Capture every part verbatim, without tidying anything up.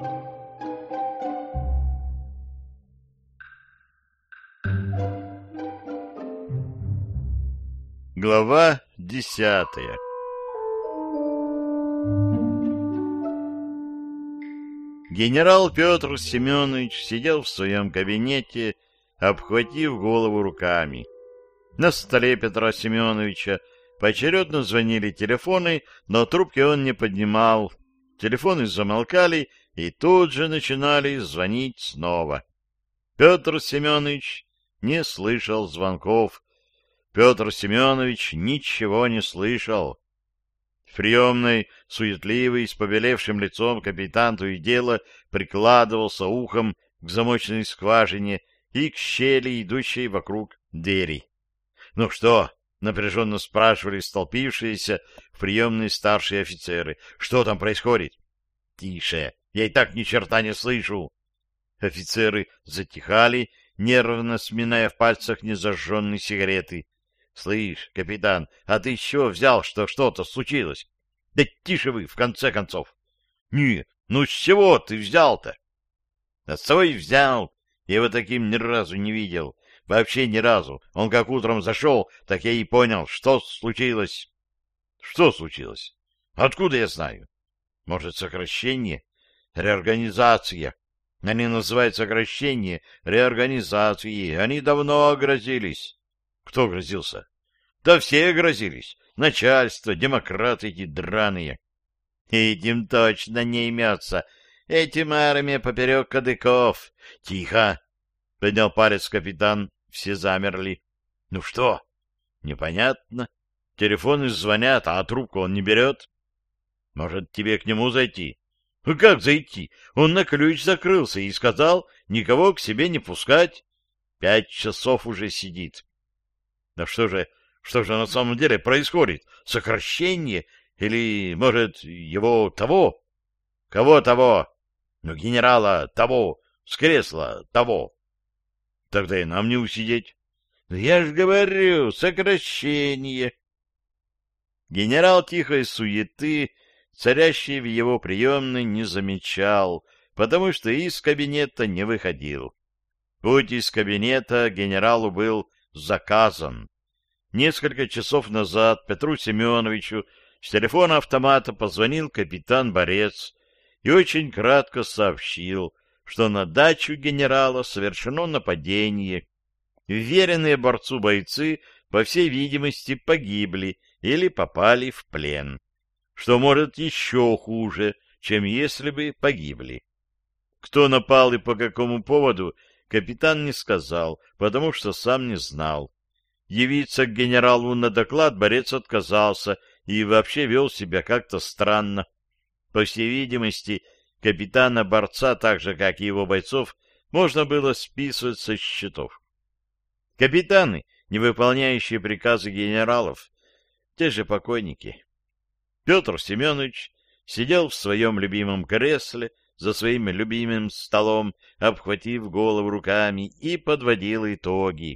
Глава десятая. Генерал Петр Семенович сидел в своем кабинете, обхватив голову руками. На столе Петра Семеновича поочередно звонили телефоны, но трубки он не поднимал. Телефоны замолкали и тут же начинали звонить снова. Петр Семенович не слышал звонков. Петр Семенович ничего не слышал. В приемной, суетливый, с побелевшим лицом капитан то и дело прикладывался ухом к замочной скважине и к щели, идущей вокруг двери. — Ну что? — напряженно спрашивали столпившиеся в приемной старшие офицеры. — Что там происходит? — Тише, я и так ни черта не слышу. Офицеры затихали, нервно сминая в пальцах незажженные сигареты. — Слышь, капитан, а ты еще взял, что что-то случилось? — Да тише вы, в конце концов. — Не, ну с чего ты взял-то? — А с того и взял. Я его таким ни разу не видел. Вообще ни разу. Он как утром зашел, так я и понял, что случилось. — Что случилось? Откуда я знаю? Может, сокращение? Реорганизация. Они называют сокращение реорганизацией. Они давно грозились. Кто грозился? Да все грозились. Начальство, демократы эти драные. Этим точно не имется. Этим армия поперек кадыков. Тихо! Поднял палец капитан. Все замерли. Ну что? Непонятно. Телефоны звонят, а трубку он не берет. Может, тебе к нему зайти? Ну как зайти? Он на ключ закрылся и сказал никого к себе не пускать. Пять часов уже сидит. Да что же, что же на самом деле происходит? Сокращение? Или, может, его того? Кого того? Ну, генерала того, с кресла того. Тогда и нам не усидеть. Я ж говорю, сокращение. Генерал тихой суеты, царящей в его приемной, не замечал, потому что из кабинета не выходил. Путь из кабинета генералу был заказан. Несколько часов назад Петру Семеновичу с телефона автомата позвонил капитан Борец и очень кратко сообщил, что на дачу генерала совершено нападение. Вверенные борцу бойцы, по всей видимости, погибли или попали в плен, что может еще хуже, чем если бы погибли. Кто напал и по какому поводу, капитан не сказал, потому что сам не знал. Явиться к генералу на доклад Борец отказался и вообще вел себя как-то странно. По всей видимости, капитана Борца, так же, как и его бойцов, можно было списывать со счетов. Капитаны, не выполняющие приказы генералов, те же покойники. Петр Семенович сидел в своем любимом кресле, за своим любимым столом, обхватив голову руками, и подводил итоги.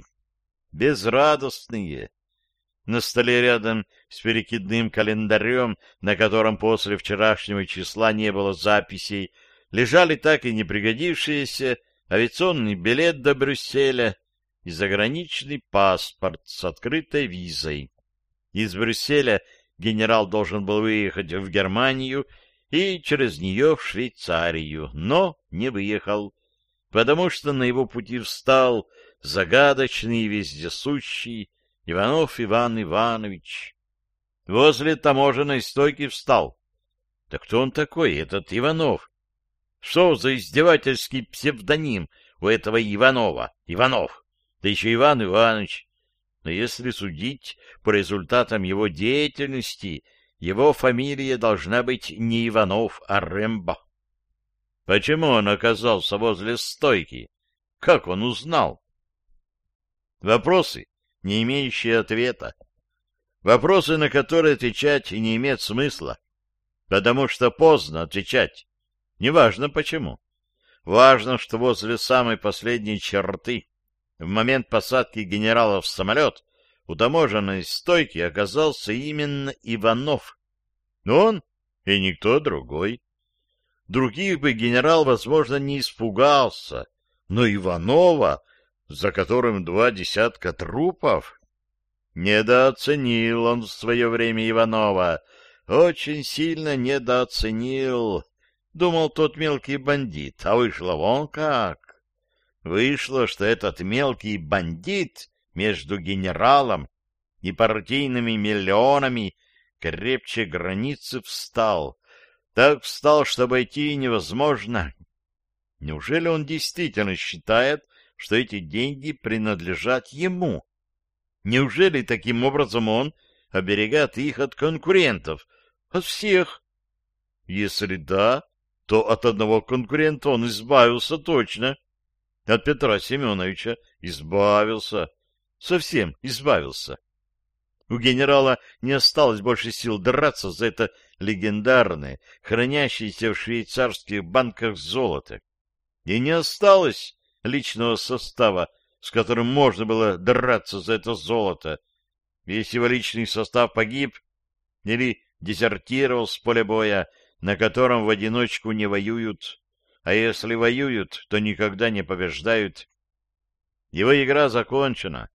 Безрадостные. На столе рядом с перекидным календарем, на котором после вчерашнего числа не было записей, лежали так и не пригодившиеся авиационный билет до Брюсселя и заграничный паспорт с открытой визой. Из Брюсселя генерал должен был выехать в Германию и через нее в Швейцарию, но не выехал, потому что на его пути встал загадочный и вездесущий Иванов Иван Иванович. Возле таможенной стойки встал. Да кто он такой, этот Иванов? Что за издевательский псевдоним у этого Иванова? Иванов, да еще Иван Иванович. Но если судить по результатам его деятельности, его фамилия должна быть не Иванов, а Рэмбо. Почему он оказался возле стойки? Как он узнал? Вопросы, не имеющие ответа. Вопросы, на которые отвечать не имеет смысла, потому что поздно отвечать. Неважно почему. Важно, что возле самой последней черты, в момент посадки генерала в самолет, у таможенной стойки оказался именно Иванов. Он и никто другой. Других бы генерал, возможно, не испугался, но Иванова, за которым два десятка трупов... Недооценил он в свое время Иванова, очень сильно недооценил. Думал, тот мелкий бандит, а вышло вон как. Вышло, что этот мелкий бандит между генералом и партийными миллионами крепче границы встал. Так встал, что обойти невозможно. Неужели он действительно считает, что эти деньги принадлежат ему? Неужели таким образом он оберегает их от конкурентов? От всех? Если да, то от одного конкурента он избавился точно. От Петра Семеновича избавился. Совсем избавился. У генерала не осталось больше сил драться за это легендарное, хранящееся в швейцарских банках золото. И не осталось личного состава, с которым можно было драться за это золото. Весь его личный состав погиб или дезертировал с поля боя, на котором в одиночку не воюют, а если воюют, то никогда не побеждают. Его игра закончена.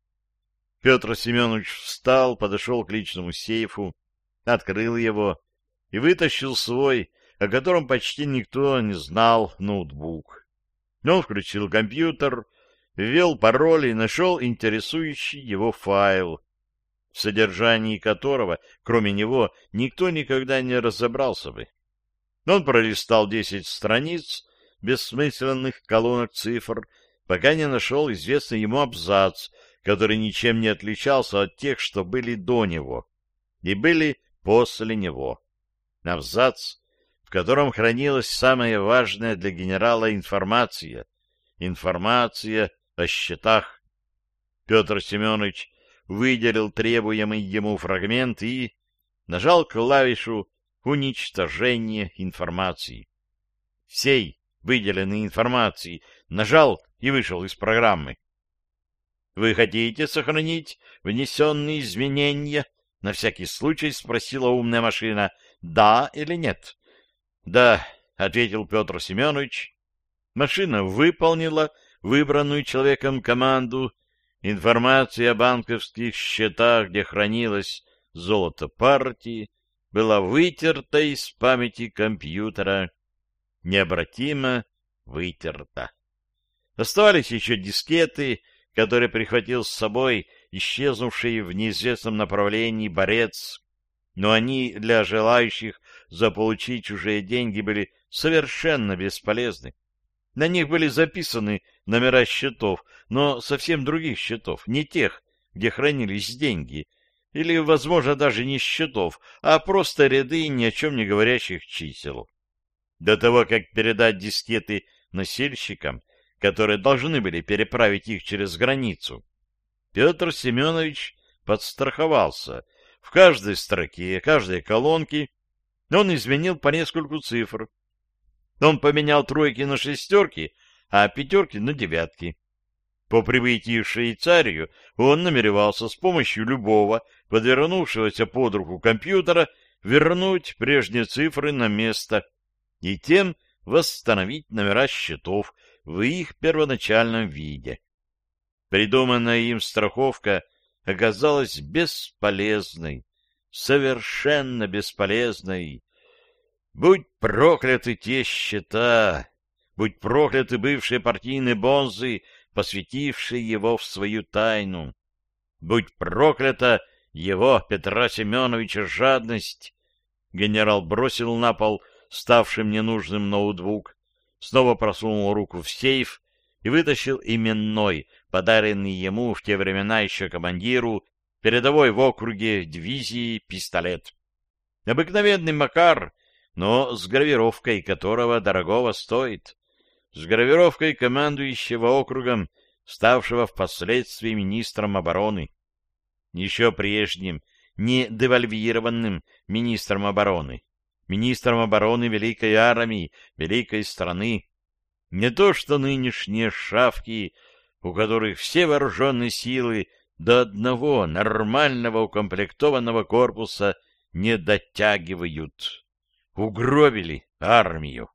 Петр Семенович встал, подошел к личному сейфу, открыл его и вытащил свой, о котором почти никто не знал, ноутбук. Он включил компьютер, ввел пароль и нашел интересующий его файл, в содержании которого, кроме него, никто никогда не разобрался бы. Он пролистал десять страниц бессмысленных колонок цифр, пока не нашел известный ему абзац, который ничем не отличался от тех, что были до него и были после него. Абзац, в котором хранилась самая важная для генерала информация. Информация о счетах. Петр Семенович выделил требуемый ему фрагмент и нажал клавишу уничтожения информации. Всей выделенной информации нажал и вышел из программы. «Вы хотите сохранить внесенные изменения?» — на всякий случай спросила умная машина. «Да или нет?» «Да», — ответил Петр Семенович. Машина выполнила выбранную человеком команду. Информация о банковских счетах, где хранилось золото партии, была вытерта из памяти компьютера. Необратимо вытерта. Оставались еще дискеты, которые прихватил с собой исчезнувший в неизвестном направлении борец, но они для желающих заполучить чужие деньги были совершенно бесполезны. На них были записаны номера счетов, но совсем других счетов, не тех, где хранились деньги, или, возможно, даже не счетов, а просто ряды ни о чем не говорящих чисел. До того, как передать дискеты носильщикам, которые должны были переправить их через границу, Петр Семенович подстраховался. В каждой строке, каждой колонке он изменил по нескольку цифр. Он поменял тройки на шестерки, а пятерки на девятки. По прибытии в Швейцарию он намеревался с помощью любого подвернувшегося под руку компьютера вернуть прежние цифры на место и тем восстановить номера счетов в их первоначальном виде. Придуманная им страховка оказалась бесполезной, совершенно бесполезной. Будь прокляты те счета, будь прокляты бывшие партийные бонзы, посвятившие его в свою тайну. Будь проклята его, Петра Семеновича, жадность. Генерал бросил на пол ставшим ненужным ноутбук, снова просунул руку в сейф и вытащил именной, подаренный ему в те времена еще командиру передовой в округе дивизии пистолет. Обыкновенный Макар, но с гравировкой которого дорогого стоит, с гравировкой командующего округом, ставшего впоследствии министром обороны. Еще прежним, не девальвированным министром обороны, министром обороны великой армии, великой страны. Не то что нынешние шавки, у которых все вооруженные силы до одного нормального укомплектованного корпуса не дотягивают. угробили армию.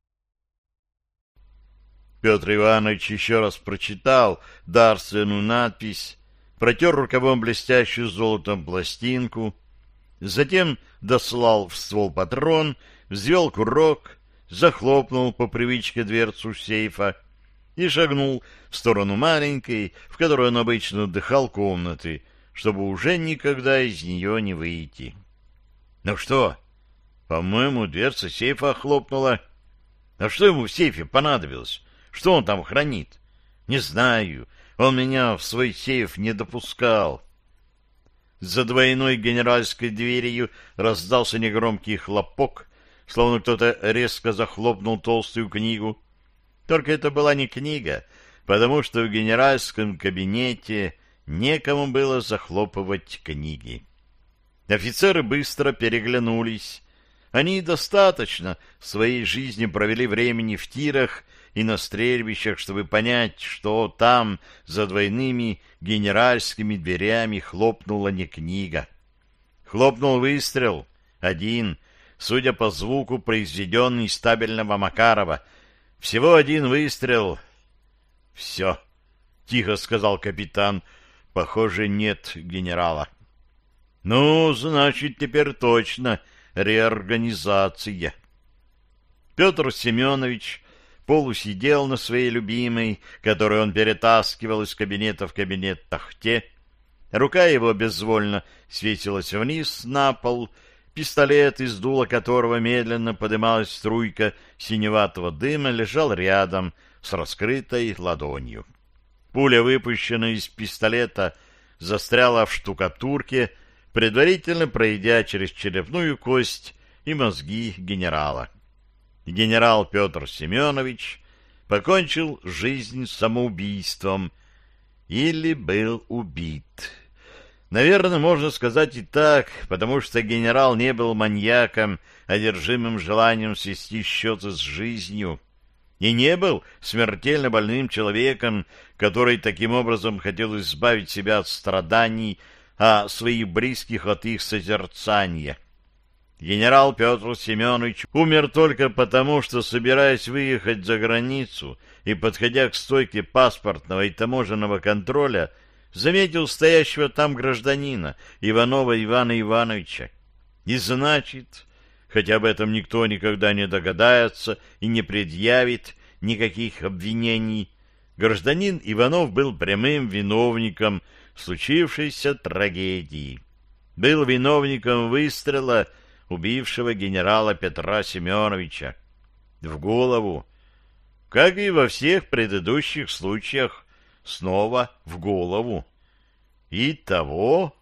Петр Иванович еще раз прочитал дарственную надпись, протер рукавом блестящую золотом пластинку, затем дослал в ствол патрон, взвел курок, захлопнул по привычке дверцу сейфа и шагнул в сторону маленькой, в которой он обычно отдыхал, комнаты, чтобы уже никогда из нее не выйти. Ну что? По-моему, дверца сейфа хлопнула. А что ему в сейфе понадобилось? Что он там хранит? Не знаю. Он меня в свой сейф не допускал. За двойной генеральской дверью раздался негромкий хлопок, словно кто-то резко захлопнул толстую книгу. Только это была не книга, потому что в генеральском кабинете некому было захлопывать книги. Офицеры быстро переглянулись. Они достаточно в своей жизни провели времени в тирах и на стрельбищах, чтобы понять, что там за двойными генеральскими дверями хлопнула не книга. Хлопнул выстрел, один, судя по звуку, произведенный из табельного Макарова. Всего один выстрел. — Все, — тихо сказал капитан, — похоже, нет генерала. — Ну, значит, теперь точно реорганизация. Петр Семенович полусидел на своей любимой, которую он перетаскивал из кабинета в кабинет тахте. Рука его безвольно свесилась вниз на пол, пистолет, из дула которого медленно подымалась струйка синеватого дыма, лежал рядом с раскрытой ладонью. Пуля, выпущенная из пистолета, застряла в штукатурке, предварительно пройдя через черепную кость и мозги генерала. Генерал Петр Семенович покончил жизнь самоубийством или был убит. Наверное, можно сказать и так, потому что генерал не был маньяком, одержимым желанием свести счеты с жизнью, и не был смертельно больным человеком, который таким образом хотел избавить себя от страданий, а своих близких от их созерцания. Генерал Петр Семенович умер только потому, что, собираясь выехать за границу и подходя к стойке паспортного и таможенного контроля, заметил стоящего там гражданина Иванова Ивана Ивановича. И значит, хотя об этом никто никогда не догадается и не предъявит никаких обвинений, гражданин Иванов был прямым виновником случившейся трагедии. Был виновником выстрела, убившего генерала Петра Семеновича. В голову, как и во всех предыдущих случаях, снова в голову. Итого